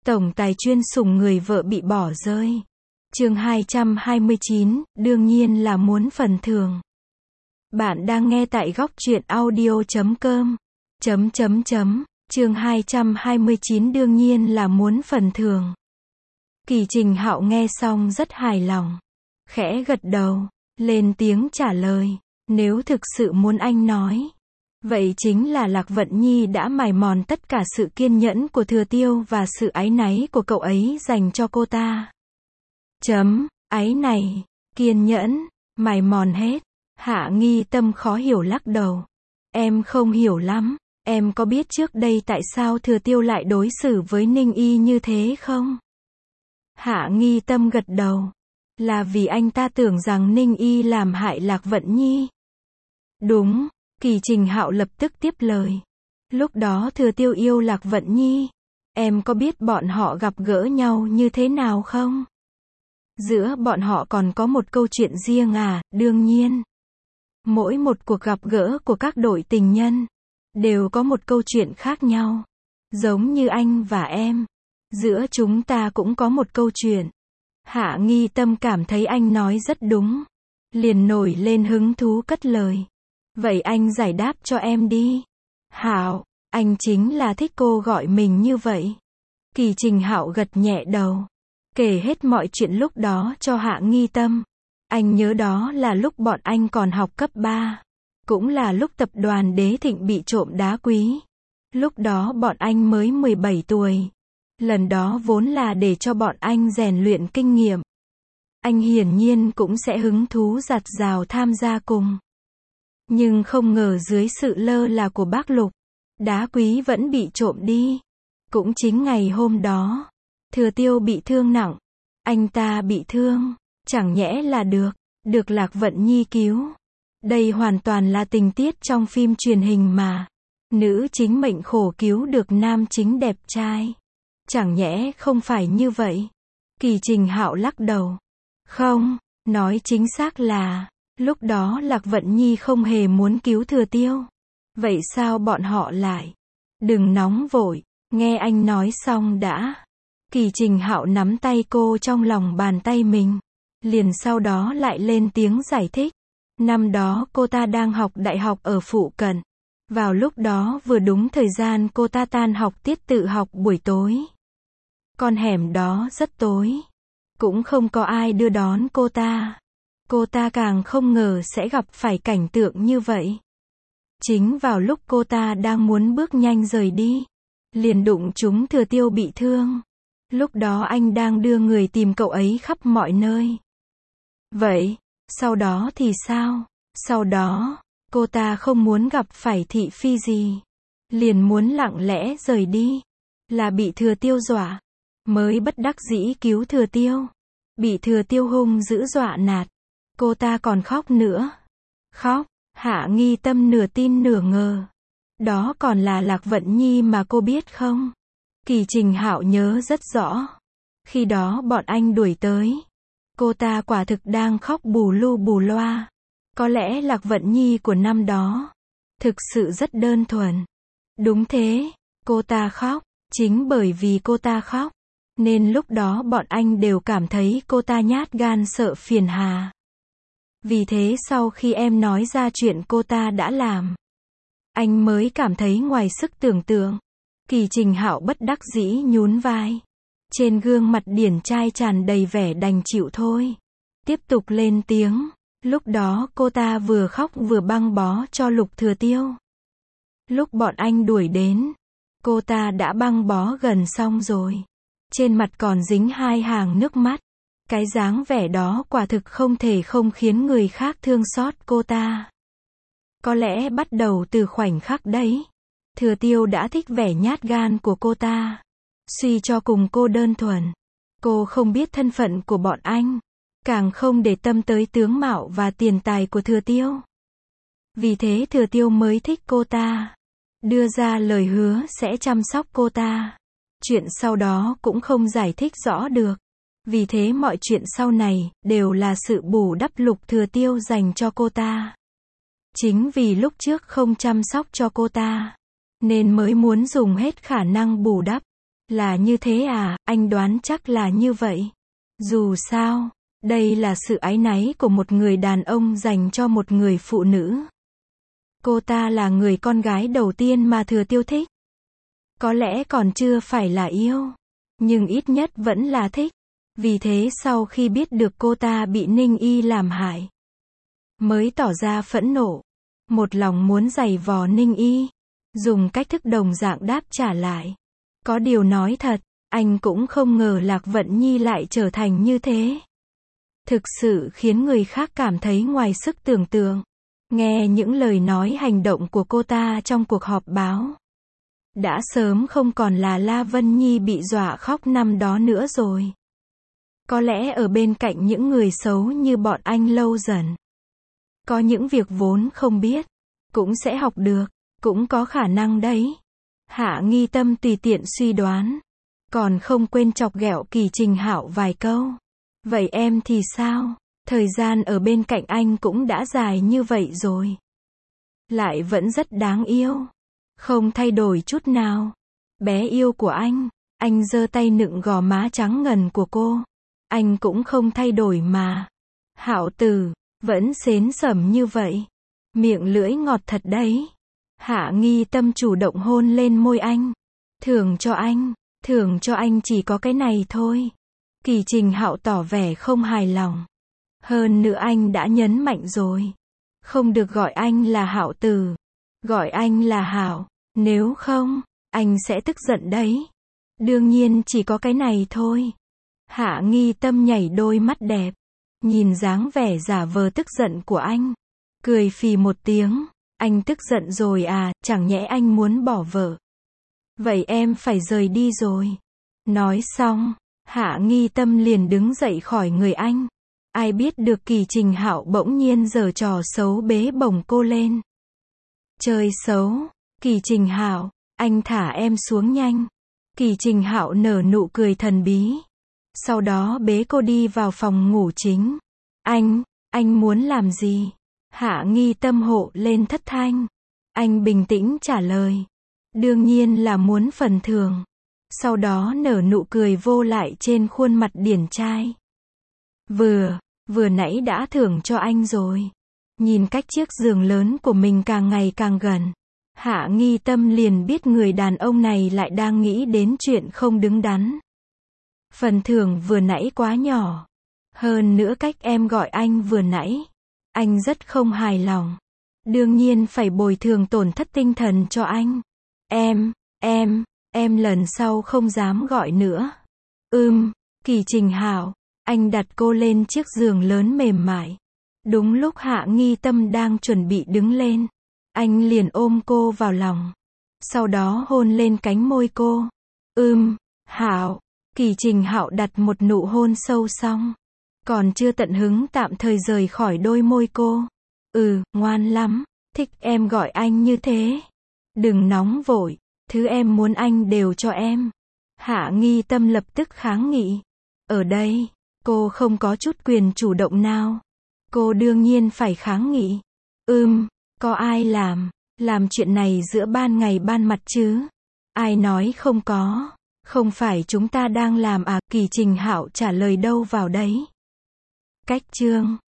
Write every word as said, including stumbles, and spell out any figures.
Tổng tài chuyên sủng người vợ bị bỏ rơi. Chương hai trăm hai mươi chín, đương nhiên là muốn phần thưởng. Bạn đang nghe tại góc truyện audio chấm com. Chấm chấm chấm, chương hai trăm hai mươi chín đương nhiên là muốn phần thưởng. Kỳ Trình Hạo nghe xong rất hài lòng. Khẽ gật đầu, lên tiếng trả lời. Nếu thực sự muốn anh nói. Vậy chính là Lạc Vận Nhi đã mài mòn tất cả sự kiên nhẫn của Thừa Tiêu và sự áy náy của cậu ấy dành cho cô ta. Chấm, áy này, kiên nhẫn, mài mòn hết. Hạ Nghi Tâm khó hiểu lắc đầu. Em không hiểu lắm, em có biết trước đây tại sao Thừa Tiêu lại đối xử với Ninh Y như thế không? Hạ Nghi Tâm gật đầu. Là vì anh ta tưởng rằng Ninh Y làm hại Lạc Vận Nhi. Đúng, Kỳ Trình Hạo lập tức tiếp lời. Lúc đó Thừa Tiêu yêu Lạc Vận Nhi. Em có biết bọn họ gặp gỡ nhau như thế nào không? Giữa bọn họ còn có một câu chuyện riêng à, đương nhiên. Mỗi một cuộc gặp gỡ của các đội tình nhân đều có một câu chuyện khác nhau. Giống như anh và em. Giữa chúng ta cũng có một câu chuyện. Hạ Nghi Tâm cảm thấy anh nói rất đúng. Liền nổi lên hứng thú cất lời. Vậy anh giải đáp cho em đi. Hạo, anh chính là thích cô gọi mình như vậy. Kỳ Trình Hạo gật nhẹ đầu. Kể hết mọi chuyện lúc đó cho Hạ Nghi Tâm. Anh nhớ đó là lúc bọn anh còn học cấp ba. Cũng là lúc tập đoàn Đế Thịnh bị trộm đá quý. Lúc đó bọn anh mới mười bảy tuổi. Lần đó vốn là để cho bọn anh rèn luyện kinh nghiệm. Anh hiển nhiên cũng sẽ hứng thú giặt rào tham gia cùng. Nhưng không ngờ dưới sự lơ là của bác Lục, đá quý vẫn bị trộm đi. Cũng chính ngày hôm đó, Thừa Tiêu bị thương nặng. Anh ta bị thương, chẳng nhẽ là được, được Lạc Vận Nhi cứu. Đây hoàn toàn là tình tiết trong phim truyền hình mà. Nữ chính mệnh khổ cứu được nam chính đẹp trai. Chẳng nhẽ không phải như vậy. Kỳ Trình Hạo lắc đầu. Không, nói chính xác là, lúc đó Lạc Vận Nhi không hề muốn cứu Thừa Tiêu. Vậy sao bọn họ lại? Đừng nóng vội, nghe anh nói xong đã. Kỳ Trình Hạo nắm tay cô trong lòng bàn tay mình. Liền sau đó lại lên tiếng giải thích. Năm đó cô ta đang học đại học ở phụ cận. Vào lúc đó vừa đúng thời gian cô ta tan học tiết tự học buổi tối. Con hẻm đó rất tối. Cũng không có ai đưa đón cô ta. Cô ta càng không ngờ sẽ gặp phải cảnh tượng như vậy. Chính vào lúc cô ta đang muốn bước nhanh rời đi, liền đụng trúng Thừa Tiêu bị thương. Lúc đó anh đang đưa người tìm cậu ấy khắp mọi nơi. Vậy, sau đó thì sao? Sau đó, cô ta không muốn gặp phải thị phi gì. Liền muốn lặng lẽ rời đi. Là bị Thừa Tiêu dọa. Mới bất đắc dĩ cứu Thừa Tiêu. Bị Thừa Tiêu hung dữ dọa nạt. Cô ta còn khóc nữa. Khóc, Hạ Nghi Tâm nửa tin nửa ngờ. Đó còn là Lạc Vận Nhi mà cô biết không? Kỳ Trình Hạo nhớ rất rõ. Khi đó bọn anh đuổi tới. Cô ta quả thực đang khóc bù lu bù loa. Có lẽ Lạc Vận Nhi của năm đó thực sự rất đơn thuần. Đúng thế, cô ta khóc. Chính bởi vì cô ta khóc, nên lúc đó bọn anh đều cảm thấy cô ta nhát gan sợ phiền hà. Vì thế sau khi em nói ra chuyện cô ta đã làm, anh mới cảm thấy ngoài sức tưởng tượng. Kỳ Trình Hạo bất đắc dĩ nhún vai. Trên gương mặt điển trai tràn đầy vẻ đành chịu thôi. Tiếp tục lên tiếng. Lúc đó cô ta vừa khóc vừa băng bó cho Lục Thừa Tiêu. Lúc bọn anh đuổi đến, cô ta đã băng bó gần xong rồi. Trên mặt còn dính hai hàng nước mắt. Cái dáng vẻ đó quả thực không thể không khiến người khác thương xót cô ta. Có lẽ bắt đầu từ khoảnh khắc đấy, Thừa Tiêu đã thích vẻ nhát gan của cô ta. Suy cho cùng cô đơn thuần. Cô không biết thân phận của bọn anh. Càng không để tâm tới tướng mạo và tiền tài của Thừa Tiêu. Vì thế Thừa Tiêu mới thích cô ta. Đưa ra lời hứa sẽ chăm sóc cô ta. Chuyện sau đó cũng không giải thích rõ được. Vì thế mọi chuyện sau này đều là sự bù đắp Lục Thừa Tiêu dành cho cô ta. Chính vì lúc trước không chăm sóc cho cô ta, nên mới muốn dùng hết khả năng bù đắp. Là như thế à, anh đoán chắc là như vậy. Dù sao, đây là sự áy náy của một người đàn ông dành cho một người phụ nữ. Cô ta là người con gái đầu tiên mà Thừa Tiêu thích. Có lẽ còn chưa phải là yêu, nhưng ít nhất vẫn là thích. Vì thế sau khi biết được cô ta bị Ninh Y làm hại, mới tỏ ra phẫn nộ, một lòng muốn giày vò Ninh Y, dùng cách thức đồng dạng đáp trả lại. Có điều nói thật, anh cũng không ngờ Lạc Vận Nhi lại trở thành như thế. Thực sự khiến người khác cảm thấy ngoài sức tưởng tượng. Nghe những lời nói hành động của cô ta trong cuộc họp báo, đã sớm không còn là La Vân Nhi bị dọa khóc năm đó nữa rồi. Có lẽ ở bên cạnh những người xấu như bọn anh lâu dần, có những việc vốn không biết, cũng sẽ học được, cũng có khả năng đấy. Hạ Nghi Tâm tùy tiện suy đoán, còn không quên chọc ghẹo Kỳ Trình Hạo vài câu. Vậy em thì sao? Thời gian ở bên cạnh anh cũng đã dài như vậy rồi. Lại vẫn rất đáng yêu. Không thay đổi chút nào. Bé yêu của anh. Anh giơ tay nựng gò má trắng ngần của cô. Anh cũng không thay đổi mà. Hạo Tử, vẫn xến sẩm như vậy. Miệng lưỡi ngọt thật đấy. Hạ Nghi Tâm chủ động hôn lên môi anh. Thưởng cho anh. Thưởng cho anh chỉ có cái này thôi. Kỳ Trình Hạo tỏ vẻ không hài lòng. Hơn nữa anh đã nhấn mạnh rồi. Không được gọi anh là Hạo Tử. Gọi anh là Hạo. Nếu không, anh sẽ tức giận đấy. Đương nhiên chỉ có cái này thôi. Hạ Nghi Tâm nhảy đôi mắt đẹp. Nhìn dáng vẻ giả vờ tức giận của anh. Cười phì một tiếng. Anh tức giận rồi à, chẳng nhẽ anh muốn bỏ vợ. Vậy em phải rời đi rồi. Nói xong, Hạ Nghi Tâm liền đứng dậy khỏi người anh. Ai biết được Kỳ Trình Hạo bỗng nhiên giở trò xấu bế bổng cô lên. Chơi xấu, Kỳ Trình Hạo, anh thả em xuống nhanh. Kỳ Trình Hạo nở nụ cười thần bí. Sau đó bế cô đi vào phòng ngủ chính. Anh, anh muốn làm gì? Hạ Nghi Tâm hộ lên thất thanh. Anh bình tĩnh trả lời. Đương nhiên là muốn phần thưởng. Sau đó nở nụ cười vô lại trên khuôn mặt điển trai. Vừa, vừa nãy đã thưởng cho anh rồi. Nhìn cách chiếc giường lớn của mình càng ngày càng gần. Hạ Nghi Tâm liền biết người đàn ông này lại đang nghĩ đến chuyện không đứng đắn. Phần thưởng vừa nãy quá nhỏ. Hơn nữa cách em gọi anh vừa nãy. Anh rất không hài lòng. Đương nhiên phải bồi thường tổn thất tinh thần cho anh. Em, em, em lần sau không dám gọi nữa. Ừm, Kỳ Trình Hạo, anh đặt cô lên chiếc giường lớn mềm mại. Đúng lúc Hạ Nghi Tâm đang chuẩn bị đứng lên, anh liền ôm cô vào lòng. Sau đó hôn lên cánh môi cô. Ừm, Hạo, Kỳ Trình Hạo đặt một nụ hôn sâu xong. Còn chưa tận hứng tạm thời rời khỏi đôi môi cô. Ừ, ngoan lắm, thích em gọi anh như thế. Đừng nóng vội, thứ em muốn anh đều cho em. Hạ Nghi Tâm lập tức kháng nghị. Ở đây, cô không có chút quyền chủ động nào. Cô đương nhiên phải kháng nghị. Ừm, có ai làm, làm chuyện này giữa ban ngày ban mặt chứ? Ai nói không có, không phải chúng ta đang làm à? Kỳ Trình Hạo trả lời đâu vào đấy. Cách chương